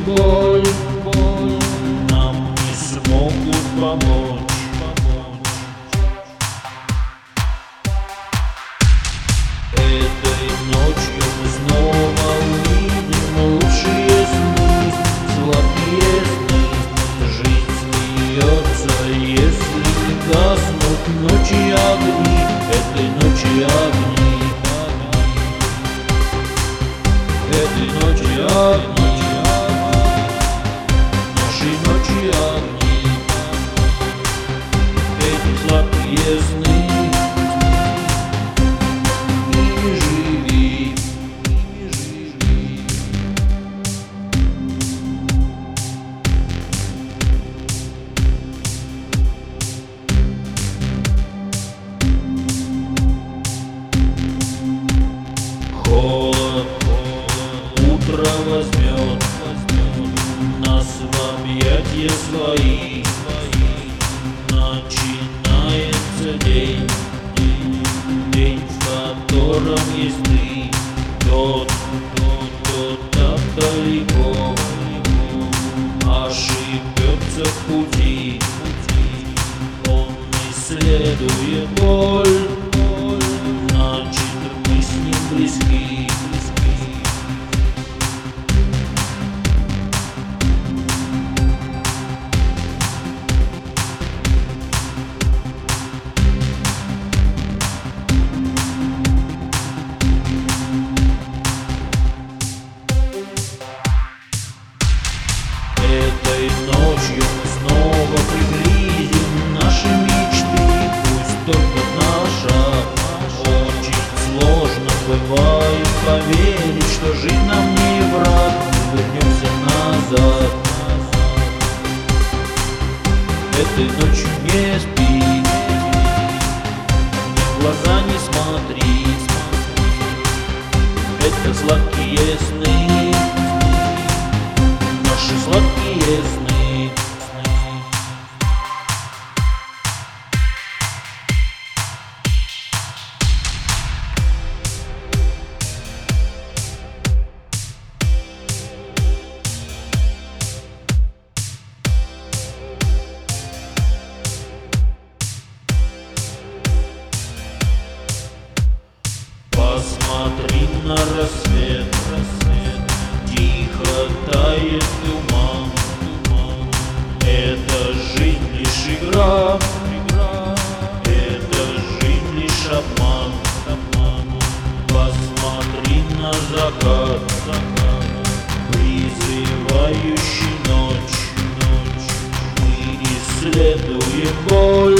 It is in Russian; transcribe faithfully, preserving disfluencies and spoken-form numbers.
боль, боль нам не смогут помочь. Этой ночью мы снова увидим лучшие сны, сладкие сны. Жизнь смеется, если гаснут ночи огни, этой ночи огни, этой ночи огни, нашей ночи огни, эти сладкие сны. Холод, утро возьмет, возьмет нас в объятия свои. Начинается день, день, день, в котором есть ты. Тот, тот, тот так далеко ошибется в пути. Он исследует боль, значит мы с ним близки. Этой ночью мы снова приблизим наши мечты, пусть только наша. Очень сложно бывает поверить, что жизнь нам не враг, мы вернемся назад. Этой ночью не спи, в глаза не смотри, это сладкие сны, наши сладкие сны. Посмотри на рассвет, рассвет, тихо тает туман. Это жизнь лишь игра, это жизнь лишь обман. Посмотри на закат, призывающий ночь. Мы исследуем боль.